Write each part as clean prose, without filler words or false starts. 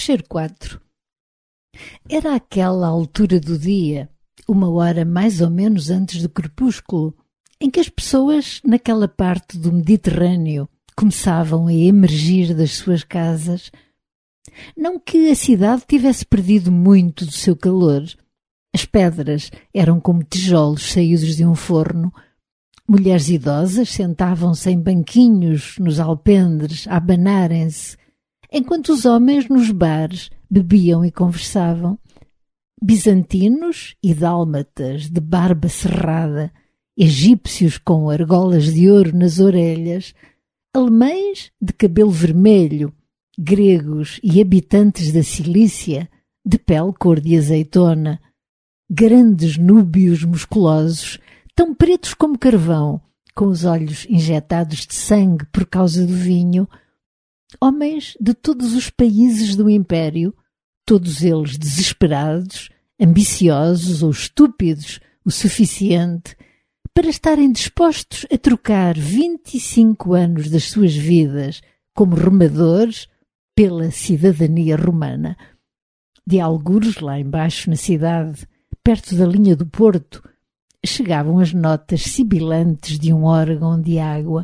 Cheiro 4. Era aquela altura do dia, uma hora mais ou menos antes do crepúsculo, em que as pessoas naquela parte do Mediterrâneo começavam a emergir das suas casas. Não que a cidade tivesse perdido muito do seu calor. As pedras eram como tijolos saídos de um forno. Mulheres idosas sentavam-se em banquinhos nos alpendres a abanarem-se, enquanto os homens nos bares bebiam e conversavam. Bizantinos e dálmatas de barba cerrada, egípcios com argolas de ouro nas orelhas, alemães de cabelo vermelho, gregos e habitantes da Cilícia de pele cor de azeitona, grandes núbios musculosos, tão pretos como carvão, com os olhos injetados de sangue por causa do vinho, homens de todos os países do Império, todos eles desesperados, ambiciosos ou estúpidos o suficiente para estarem dispostos a trocar 25 anos das suas vidas como remadores pela cidadania romana. De algures lá embaixo na cidade, perto da linha do Porto, chegavam as notas sibilantes de um órgão de água.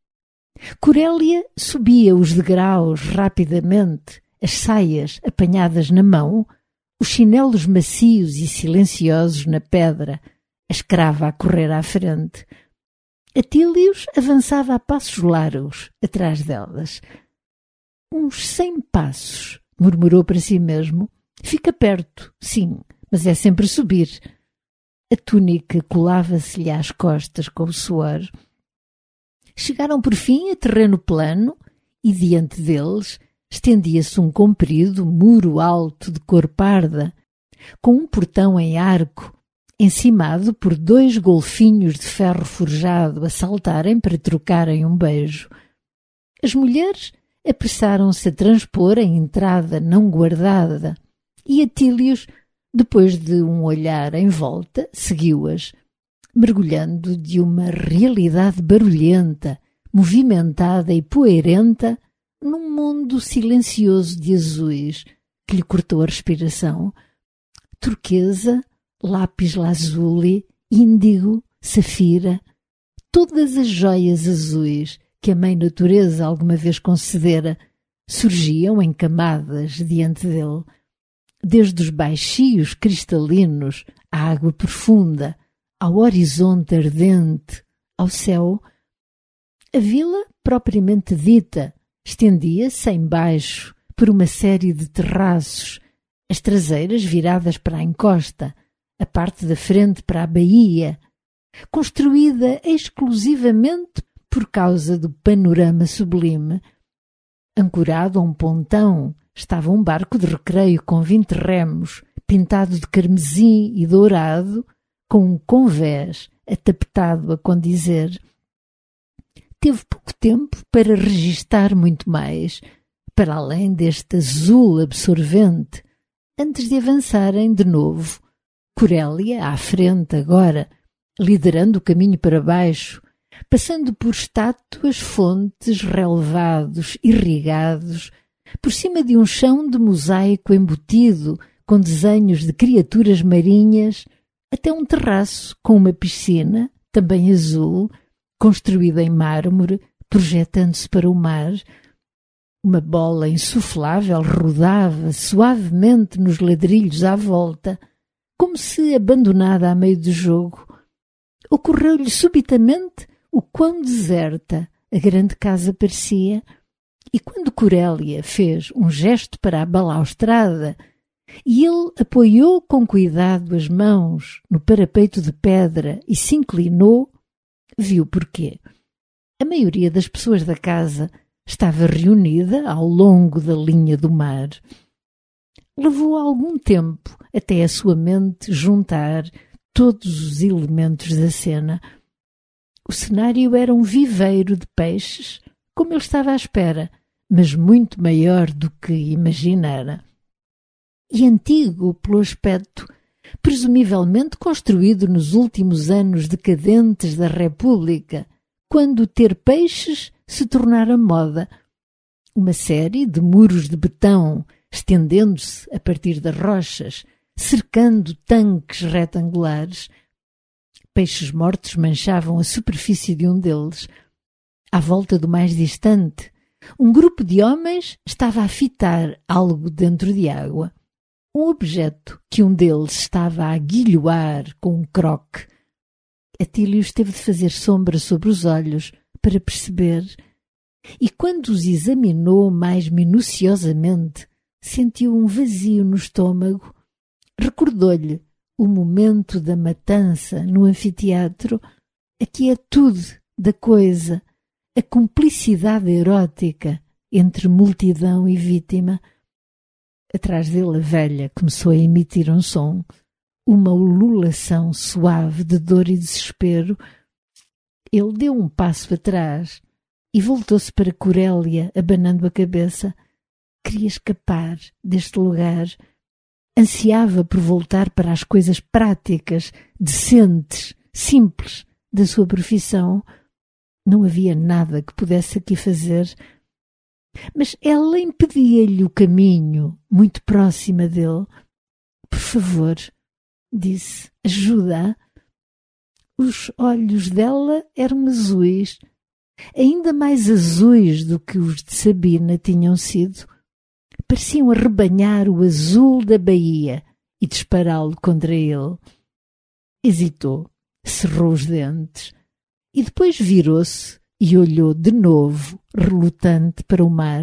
Corélia subia os degraus rapidamente, as saias apanhadas na mão, os chinelos macios e silenciosos na pedra, a escrava a correr à frente. Atílios avançava a passos largos atrás delas. Uns 100 passos, murmurou para si mesmo. Fica perto, sim, mas é sempre subir. A túnica colava-se-lhe às costas com o suor. Chegaram por fim a terreno plano e diante deles estendia-se um comprido muro alto de cor parda, com um portão em arco, encimado por 2 golfinhos de ferro forjado a saltarem para trocarem um beijo. As mulheres apressaram-se a transpor a entrada não guardada e Atílios, depois de um olhar em volta, seguiu-as, mergulhando de uma realidade barulhenta, movimentada e poeirenta num mundo silencioso de azuis que lhe cortou a respiração. Turquesa, lápis lazuli, índigo, safira, todas as joias azuis que a mãe natureza alguma vez concedera surgiam em camadas diante dele, desde os baixios cristalinos à água profunda, ao horizonte ardente, ao céu. A vila, propriamente dita, estendia-se embaixo por uma série de terraços, as traseiras viradas para a encosta, a parte da frente para a baía, construída exclusivamente por causa do panorama sublime. Ancorado a um pontão estava um barco de recreio com 20 remos, pintado de carmesim e dourado, com um convés atapetado a condizer. Teve pouco tempo para registar muito mais, para além deste azul absorvente, antes de avançarem de novo. Corélia à frente agora, liderando o caminho para baixo, passando por estátuas, fontes, relevados, irrigados, por cima de um chão de mosaico embutido com desenhos de criaturas marinhas, até um terraço com uma piscina, também azul, construída em mármore, projetando-se para o mar. Uma bola insuflável rodava suavemente nos ladrilhos à volta, como se abandonada a meio do jogo. Ocorreu-lhe subitamente o quão deserta a grande casa parecia, e quando Corélia fez um gesto para a balaustrada e ele apoiou com cuidado as mãos no parapeito de pedra e se inclinou, viu porquê. A maioria das pessoas da casa estava reunida ao longo da linha do mar. Levou algum tempo até a sua mente juntar todos os elementos da cena. O cenário era um viveiro de peixes, como ele estava à espera, mas muito maior do que imaginara. E antigo pelo aspecto, presumivelmente construído nos últimos anos decadentes da República, quando ter peixes se tornara moda. Uma série de muros de betão estendendo-se a partir das rochas, cercando tanques retangulares. Peixes mortos manchavam a superfície de um deles. À volta do mais distante, um grupo de homens estava a fitar algo dentro de água. Um objeto que um deles estava a aguilhoar com um croque. Atílios teve de fazer sombra sobre os olhos para perceber, e quando os examinou mais minuciosamente, sentiu um vazio no estômago. Recordou-lhe o momento da matança no anfiteatro, a quietude da coisa, a cumplicidade erótica entre multidão e vítima. Atrás dele a velha começou a emitir um som, uma ululação suave de dor e desespero. Ele deu um passo atrás e voltou-se para Corélia, abanando a cabeça. Queria escapar deste lugar. Ansiava por voltar para as coisas práticas, decentes, simples da sua profissão. Não havia nada que pudesse aqui fazer. Mas ela impedia-lhe o caminho, muito próxima dele. Por favor, disse, ajuda-a. Os olhos dela eram azuis, ainda mais azuis do que os de Sabina tinham sido. Pareciam arrebanhar o azul da baía e dispará-lo contra ele. Hesitou, cerrou os dentes e depois virou-se e olhou de novo, relutante, para o mar.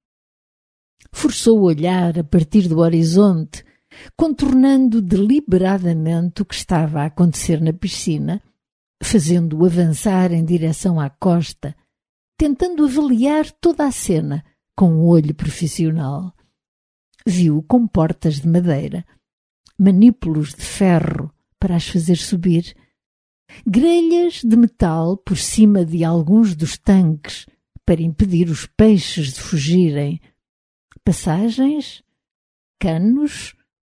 Forçou o olhar a partir do horizonte, contornando deliberadamente o que estava a acontecer na piscina, fazendo-o avançar em direção à costa, tentando avaliar toda a cena com um olho profissional. Viu comportas de madeira, manípulos de ferro para as fazer subir, grelhas de metal por cima de alguns dos tanques para impedir os peixes de fugirem, passagens, canos.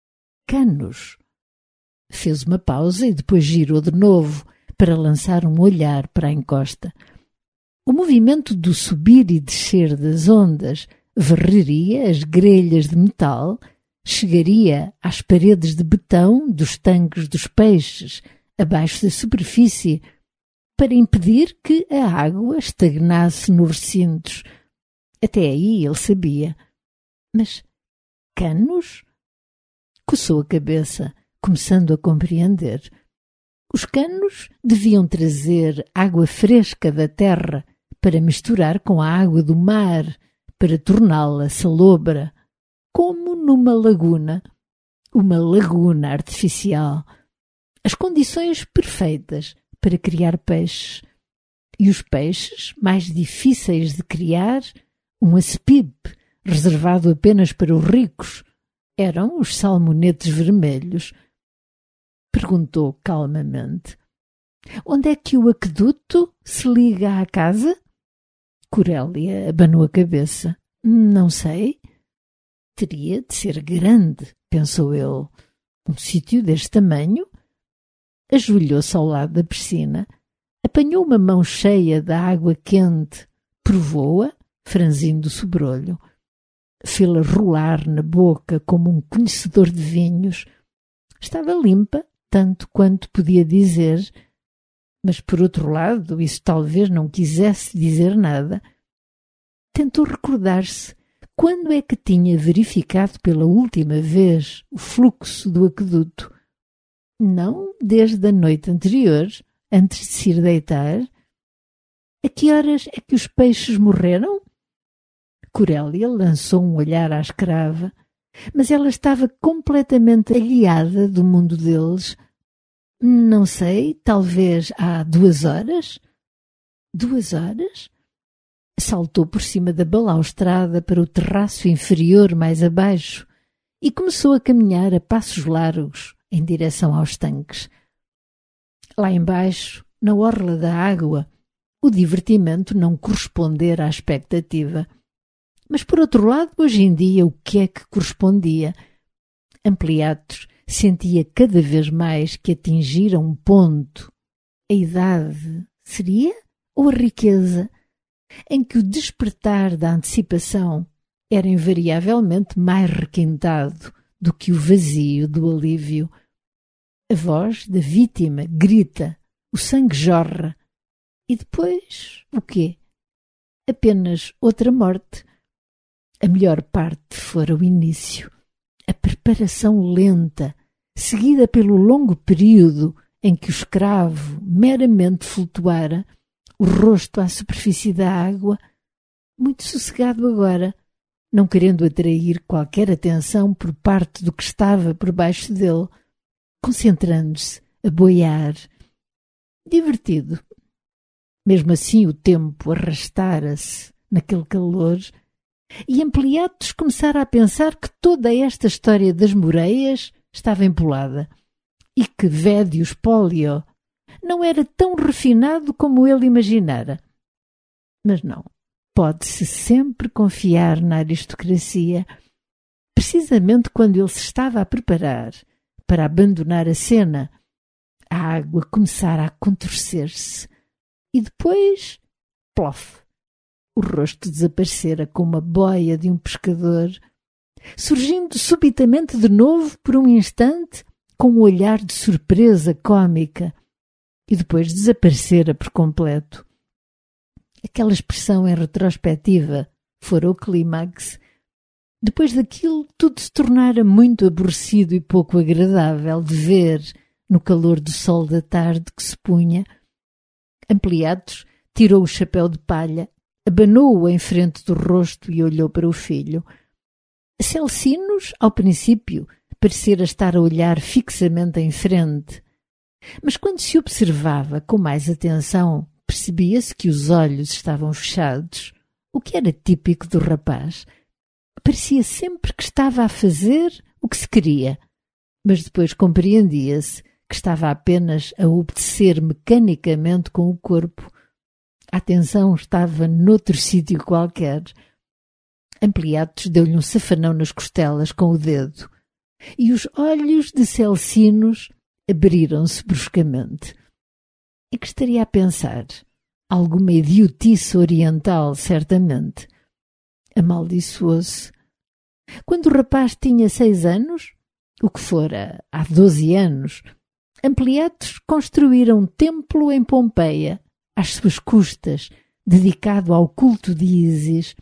Fez uma pausa e depois girou de novo para lançar um olhar para a encosta. O movimento do subir e descer das ondas varreria as grelhas de metal, chegaria às paredes de betão dos tanques dos peixes, abaixo da superfície, para impedir que a água estagnasse nos recintos. Até aí ele sabia. Mas canos? Coçou a cabeça, começando a compreender. Os canos deviam trazer água fresca da terra para misturar com a água do mar, para torná-la salobra, como numa laguna, uma laguna artificial. As condições perfeitas para criar peixes. E os peixes mais difíceis de criar, um aspipe reservado apenas para os ricos, eram os salmonetes vermelhos. Perguntou calmamente: onde é que o aqueduto se liga à casa? Corélia abanou a cabeça. Não sei. Teria de ser grande, pensou ele. Um sítio deste tamanho? Ajoelhou-se ao lado da piscina, apanhou uma mão cheia da água quente, provou-a, franzindo o sobrolho. Fê-la rolar na boca como um conhecedor de vinhos. Estava limpa, tanto quanto podia dizer, mas por outro lado isso talvez não quisesse dizer nada. Tentou recordar-se quando é que tinha verificado pela última vez o fluxo do aqueduto. Não desde a noite anterior, antes de se ir deitar. A que horas é que os peixes morreram? Corélia lançou um olhar à escrava, mas ela estava completamente aliada do mundo deles. Não sei, talvez há 2 horas? 2 horas? Saltou por cima da balaustrada para o terraço inferior mais abaixo e começou a caminhar a passos largos em direção aos tanques. Lá embaixo, na orla da água, o divertimento não correspondera à expectativa. Mas, por outro lado, hoje em dia, o que é que correspondia? Ampliatos sentia cada vez mais que atingira um ponto. A idade seria? Ou a riqueza? Em que o despertar da antecipação era invariavelmente mais requintado do que o vazio do alívio. A voz da vítima grita, o sangue jorra. E depois, o quê? Apenas outra morte. A melhor parte fora o início, a preparação lenta, seguida pelo longo período em que o escravo meramente flutuara, o rosto à superfície da água, muito sossegado agora, não querendo atrair qualquer atenção por parte do que estava por baixo dele, concentrando-se a boiar. Divertido. Mesmo assim o tempo arrastara-se naquele calor e Ampliatos começara a pensar que toda esta história das Moreias estava empolada e que Védios Pollio não era tão refinado como ele imaginara. Mas não, pode-se sempre confiar na aristocracia. Precisamente quando ele se estava a preparar para abandonar a cena, a água começara a contorcer-se e depois, plof, o rosto desaparecera com uma boia de um pescador, surgindo subitamente de novo por um instante com um olhar de surpresa cômica e depois desaparecera por completo. Aquela expressão em retrospectiva fora o clímax. Depois daquilo, tudo se tornara muito aborrecido e pouco agradável de ver no calor do sol da tarde que se punha. Ampliatos tirou o chapéu de palha, abanou-o em frente do rosto e olhou para o filho. Celcinos, ao princípio, parecera estar a olhar fixamente em frente, mas quando se observava com mais atenção, percebia-se que os olhos estavam fechados, o que era típico do rapaz. Parecia sempre que estava a fazer o que se queria, mas depois compreendia-se que estava apenas a obedecer mecanicamente com o corpo. A atenção estava noutro sítio qualquer. Ampliatos deu-lhe um safanão nas costelas com o dedo, e os olhos de Celcinos abriram-se bruscamente. E que estaria a pensar? Alguma idiotice oriental, certamente. Amaldiçoou-se. Quando o rapaz tinha 6 anos, o que fora há 12 anos, Ampliatos construíra um templo em Pompeia, às suas custas, dedicado ao culto de Ísis.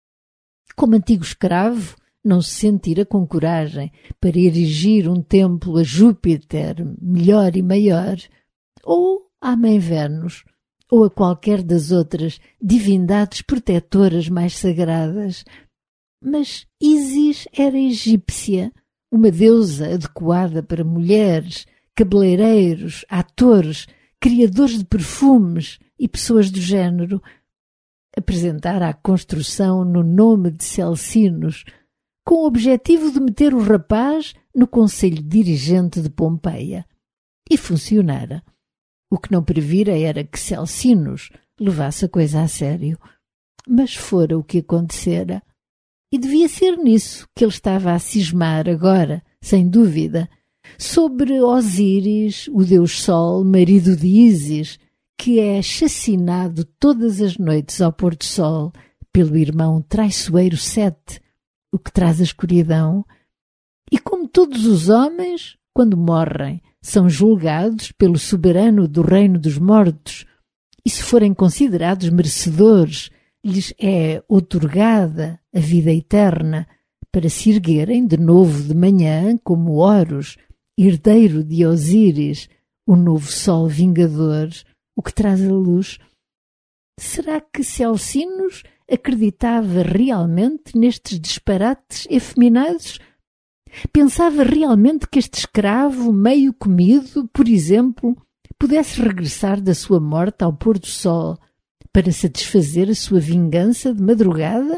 Como antigo escravo, não se sentira com coragem para erigir um templo a Júpiter melhor e maior, ou à Mãe Vênus, ou a qualquer das outras divindades protetoras mais sagradas. Mas Ísis era egípcia, uma deusa adequada para mulheres, cabeleireiros, atores, criadores de perfumes e pessoas do género. Apresentara a construção no nome de Celcinos, com o objetivo de meter o rapaz no conselho dirigente de Pompeia. E funcionara. O que não previra era que Celcinos levasse a coisa a sério. Mas fora o que acontecera. E devia ser nisso que ele estava a cismar agora, sem dúvida, sobre Osíris, o deus Sol, marido de Ísis, que é chacinado todas as noites ao pôr do sol pelo irmão traiçoeiro Sete, o que traz a escuridão. E como todos os homens, quando morrem, são julgados pelo soberano do reino dos mortos, e se forem considerados merecedores, lhes é outorgada a vida eterna, para se erguerem de novo de manhã como Horus, herdeiro de Osíris, o novo sol vingador, o que traz a luz. Será que Celcinos acreditava realmente nestes disparates efeminados? Pensava realmente que este escravo, meio comido, por exemplo, pudesse regressar da sua morte ao pôr do sol para satisfazer a sua vingança de madrugada?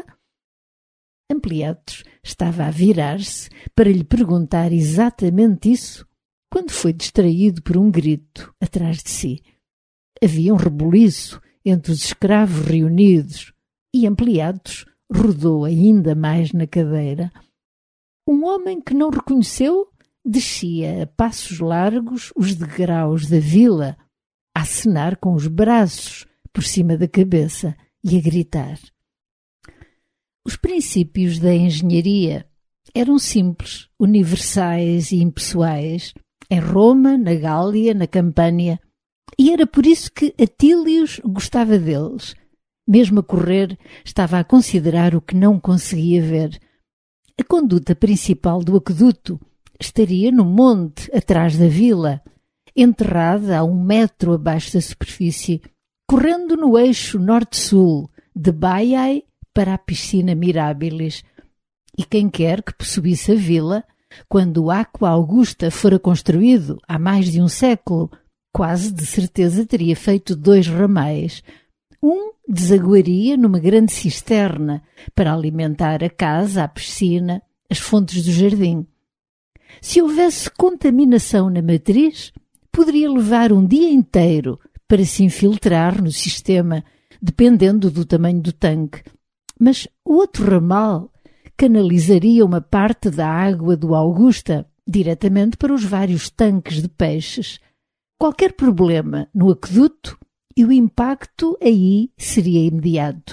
Ampliatos estava a virar-se para lhe perguntar exatamente isso quando foi distraído por um grito atrás de si. Havia um rebuliço entre os escravos reunidos e Ampliatos rodou ainda mais na cadeira. Um homem que não reconheceu descia a passos largos os degraus da vila, a acenar com os braços por cima da cabeça e a gritar. Os princípios da engenharia eram simples, universais e impessoais, em Roma, na Gália, na Campânia, e era por isso que Atílios gostava deles. Mesmo a correr, estava a considerar o que não conseguia ver. A conduta principal do aqueduto estaria no monte, atrás da vila, enterrada a 1 metro abaixo da superfície, correndo no eixo norte-sul, de Baiae para a piscina Mirabilis. E quem quer que possuísse a vila, quando o Aqua Augusta fora construído há mais de um século, quase de certeza teria feito 2 ramais. Um desaguaria numa grande cisterna para alimentar a casa, a piscina, as fontes do jardim. Se houvesse contaminação na matriz, poderia levar um dia inteiro para se infiltrar no sistema, dependendo do tamanho do tanque. Mas o outro ramal canalizaria uma parte da água do Augusta diretamente para os vários tanques de peixes. Qualquer problema no aqueduto e o impacto aí seria imediato.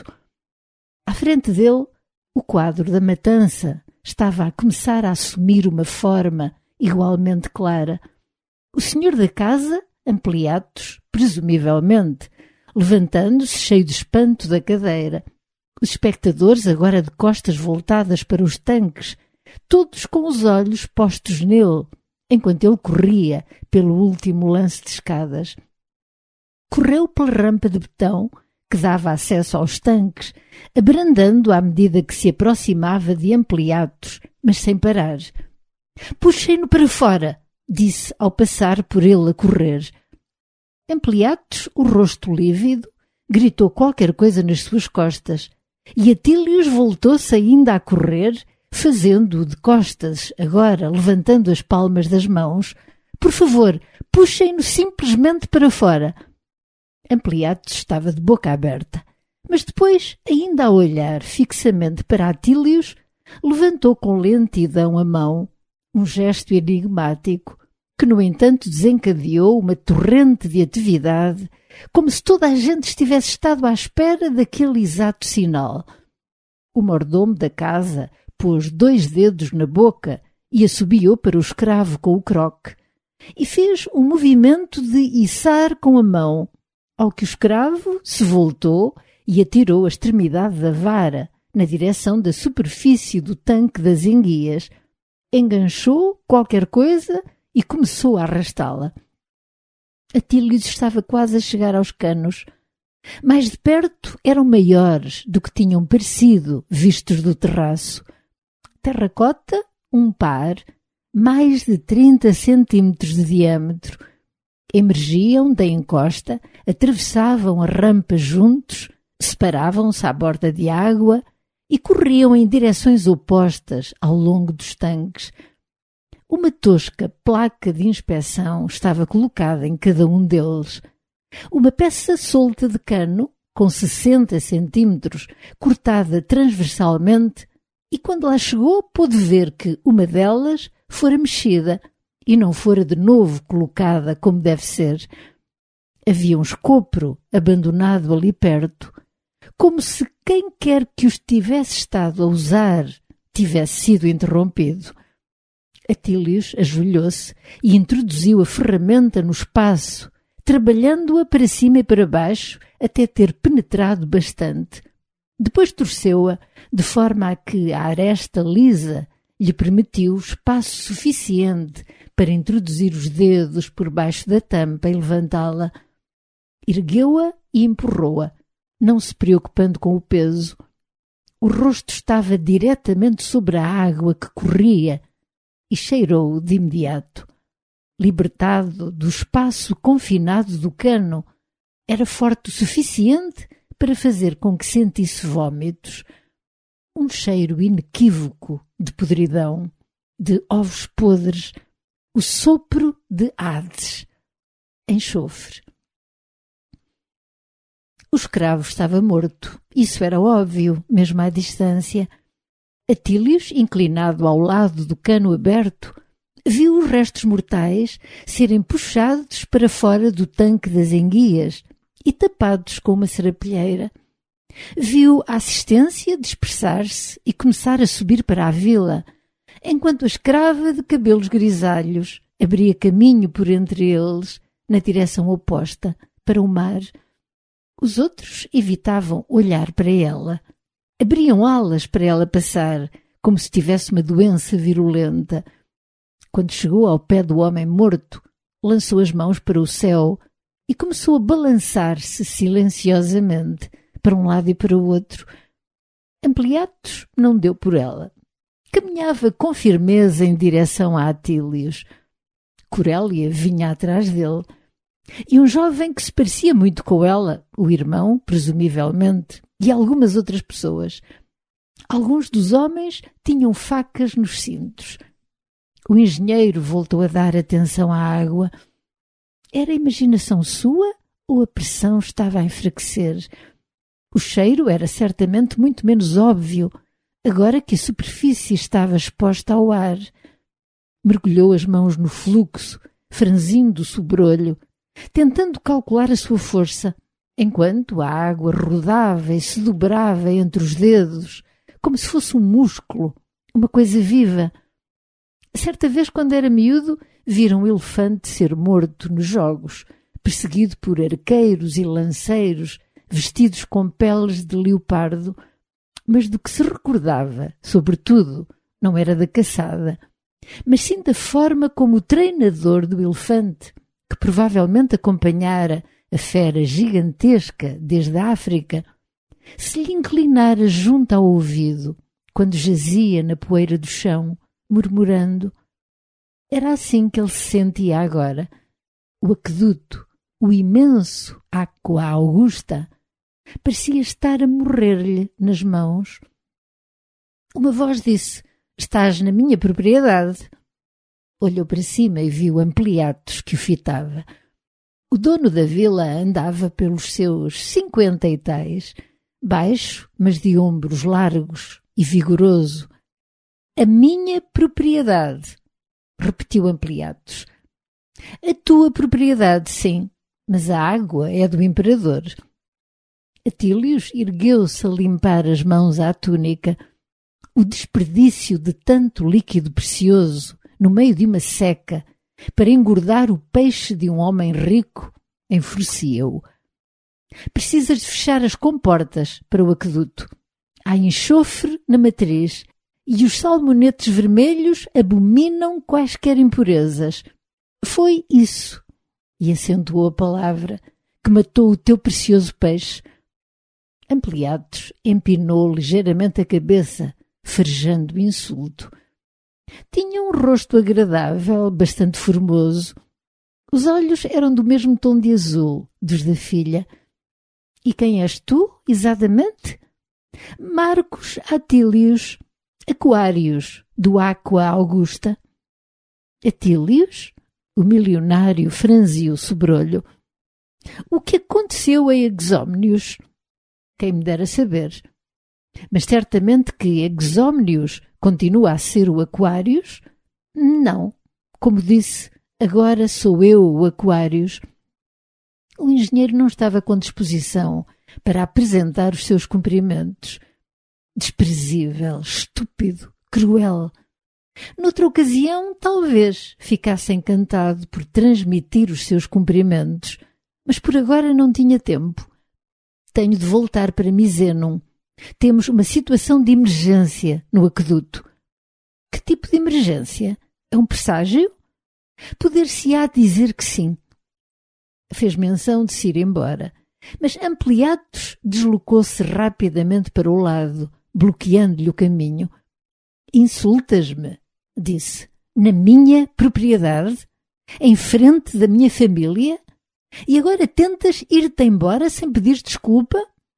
À frente dele, o quadro da matança estava a começar a assumir uma forma igualmente clara. O senhor da casa, Ampliatus, presumivelmente, levantando-se cheio de espanto da cadeira. Os espectadores, agora de costas voltadas para os tanques, todos com os olhos postos nele, enquanto ele corria pelo último lance de escadas. Correu pela rampa de betão que dava acesso aos tanques, abrandando à medida que se aproximava de Ampliatus, mas sem parar. «Puxem-no para fora!» disse ao passar por ele a correr. Ampliatus, o rosto lívido, gritou qualquer coisa nas suas costas, e Atílios voltou-se ainda a correr, fazendo-o de costas, agora levantando as palmas das mãos. «Por favor, puxem-no simplesmente para fora!» Ampliatus estava de boca aberta, mas depois, ainda a olhar fixamente para Atílios, levantou com lentidão a mão, um gesto enigmático, que no entanto desencadeou uma torrente de atividade, como se toda a gente estivesse estado à espera daquele exato sinal. O mordomo da casa pôs 2 dedos na boca e assobiou para o escravo com o croque, e fez um movimento de içar com a mão, ao que o escravo se voltou e atirou a extremidade da vara na direção da superfície do tanque das enguias, enganchou qualquer coisa e começou a arrastá-la. Atílios estava quase a chegar aos canos. Mais de perto eram maiores do que tinham parecido vistos do terraço. Terracota, um par, mais de 30 centímetros de diâmetro. Emergiam da encosta, atravessavam a rampa juntos, separavam-se à borda de água e corriam em direções opostas ao longo dos tanques. Uma tosca placa de inspeção estava colocada em cada um deles. Uma peça solta de cano, com 60 centímetros, cortada transversalmente, e quando lá chegou pôde ver que uma delas fora mexida e não fora de novo colocada como deve ser. Havia um escopro abandonado ali perto, como se quem quer que os tivesse estado a usar tivesse sido interrompido. Atílios ajoelhou-se e introduziu a ferramenta no espaço, trabalhando-a para cima e para baixo até ter penetrado bastante. Depois torceu-a de forma a que a aresta lisa lhe permitiu espaço suficiente para introduzir os dedos por baixo da tampa e levantá-la. Ergueu-a e empurrou-a, não se preocupando com o peso. O rosto estava diretamente sobre a água que corria e cheirou de imediato. Libertado do espaço confinado do cano, era forte o suficiente para fazer com que sentisse vômitos. Um cheiro inequívoco de podridão, de ovos podres, o sopro de Hades, enxofre. O escravo estava morto, isso era óbvio, mesmo à distância. Atílios, inclinado ao lado do cano aberto, viu os restos mortais serem puxados para fora do tanque das enguias e tapados com uma serapilheira. Viu a assistência dispersar-se e começar a subir para a vila, enquanto a escrava de cabelos grisalhos abria caminho por entre eles, na direção oposta, para o mar. Os outros evitavam olhar para ela. Abriam alas para ela passar, como se tivesse uma doença virulenta. Quando chegou ao pé do homem morto, lançou as mãos para o céu e começou a balançar-se silenciosamente para um lado e para o outro. Ampliatos não deu por ela. Caminhava com firmeza em direção a Atílios. Corélia vinha atrás dele. E um jovem que se parecia muito com ela, o irmão, presumivelmente, e algumas outras pessoas. Alguns dos homens tinham facas nos cintos. O engenheiro voltou a dar atenção à água. Era imaginação sua ou a pressão estava a enfraquecer? O cheiro era certamente muito menos óbvio, agora que a superfície estava exposta ao ar. Mergulhou as mãos no fluxo, franzindo o sobrolho, tentando calcular a sua força, enquanto a água rodava e se dobrava entre os dedos, como se fosse um músculo, uma coisa viva. Certa vez, quando era miúdo, viram um elefante ser morto nos jogos, perseguido por arqueiros e lanceiros, vestidos com peles de leopardo, mas do que se recordava, sobretudo, não era da caçada, mas sim da forma como o treinador do elefante, que provavelmente acompanhara a fera gigantesca desde a África, se lhe inclinara junto ao ouvido, quando jazia na poeira do chão, murmurando. Era assim que ele se sentia agora. O aqueduto, o imenso Aqua Augusta, parecia estar a morrer-lhe nas mãos. Uma voz disse: "Estás na minha propriedade." Olhou para cima e viu Ampliatos que o fitava. O dono da vila andava pelos seus 50 e tais, baixo, mas de ombros largos e vigoroso. "A minha propriedade", repetiu Ampliatos. "A tua propriedade, sim, mas a água é do imperador." Atílios ergueu-se a limpar as mãos à túnica. O desperdício de tanto líquido precioso no meio de uma seca para engordar o peixe de um homem rico enfurecia-o. "Precisas de fechar as comportas para o aqueduto. Há enxofre na matriz e os salmonetes vermelhos abominam quaisquer impurezas. Foi isso", e acentuou a palavra, "que matou o teu precioso peixe." Ampliatos empinou ligeiramente a cabeça, farejando o insulto. Tinha um rosto agradável, bastante formoso. Os olhos eram do mesmo tom de azul dos da filha. "E quem és tu, exatamente?" "Marcos Atílios, Aquários, do Aqua Augusta." "Atílios?" O milionário franziu o sobrolho. "O que aconteceu a Exómnios?" "Quem me dera saber. Mas certamente que Exómnios continua a ser o Aquários?" "Não. Como disse, agora sou eu o Aquários." O engenheiro não estava com disposição para apresentar os seus cumprimentos. Desprezível, estúpido, cruel. Noutra ocasião, talvez ficasse encantado por transmitir os seus cumprimentos, mas por agora não tinha tempo. "Tenho de voltar para Misenum. Temos uma situação de emergência no aqueduto." "Que tipo de emergência? É um presságio?" "Poder-se-á dizer que sim." Fez menção de se ir embora, mas Ampliatos deslocou-se rapidamente para o lado, bloqueando-lhe o caminho. "Insultas-me", disse, "na minha propriedade, em frente da minha família, e agora tentas ir-te embora sem pedir desculpa?"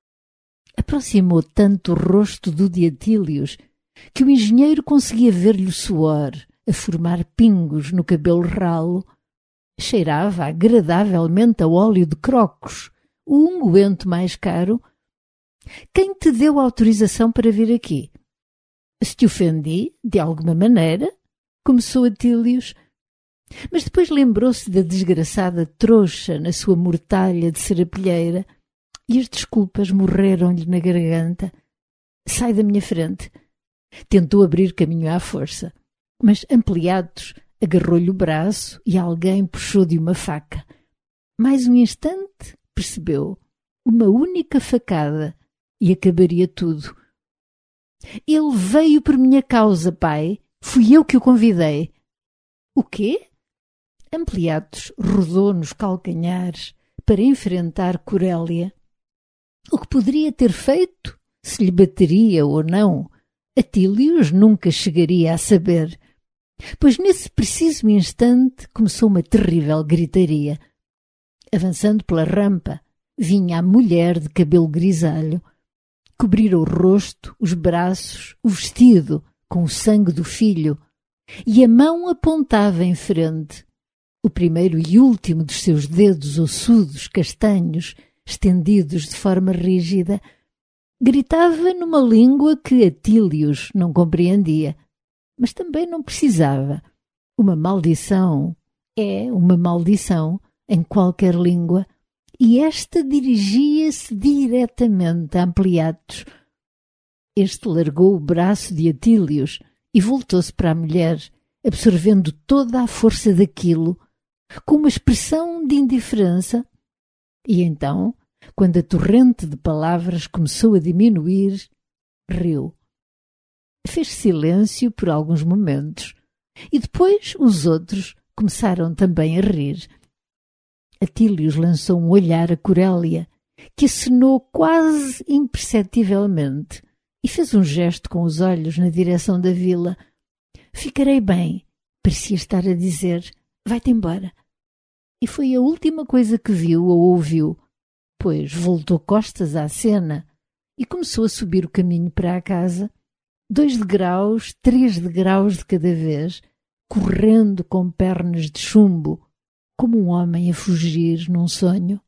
Aproximou tanto o rosto do de Atílios que o engenheiro conseguia ver-lhe o suor a formar pingos no cabelo ralo. Cheirava agradavelmente a óleo de crocos, o unguento mais caro. "Quem te deu autorização para vir aqui?" "Se te ofendi, de alguma maneira", começou Atílios, mas depois lembrou-se da desgraçada trouxa na sua mortalha de serapilheira. e as desculpas morreram-lhe na garganta. Sai da minha frente. Tentou abrir caminho à força, mas Ampliatos agarrou-lhe o braço e alguém puxou de uma faca. Mais um instante, percebeu, uma única facada e acabaria tudo. Ele veio por minha causa, pai. Fui eu que o convidei. O quê? Ampliatos rodou nos calcanhares para enfrentar Corélia. O que poderia ter feito, se lhe bateria ou não, Atílios nunca chegaria a saber, pois nesse preciso instante começou uma terrível gritaria. Avançando pela rampa, vinha a mulher de cabelo grisalho. Cobrira o rosto, os braços, o vestido com o sangue do filho, e a mão apontava em frente. O primeiro e último dos seus dedos ossudos castanhos, estendidos de forma rígida, gritava numa língua que Atílios não compreendia, mas também não precisava. Uma maldição é uma maldição em qualquer língua, e esta dirigia-se diretamente a Ampliatos. Este largou o braço de Atílios e voltou-se para a mulher, absorvendo toda a força daquilo, com uma expressão de indiferença. E então, quando a torrente de palavras começou a diminuir, riu. Fez silêncio por alguns momentos, e depois os outros começaram também a rir. Atílios lançou um olhar a Corélia, que acenou quase imperceptivelmente, e fez um gesto com os olhos na direção da vila. Ficarei bem, parecia estar a dizer, vai-te embora. E foi a última coisa que viu ou ouviu, pois voltou costas à cena e começou a subir o caminho para a casa, 2 degraus, 3 degraus de cada vez, correndo com pernas de chumbo, como um homem a fugir num sonho.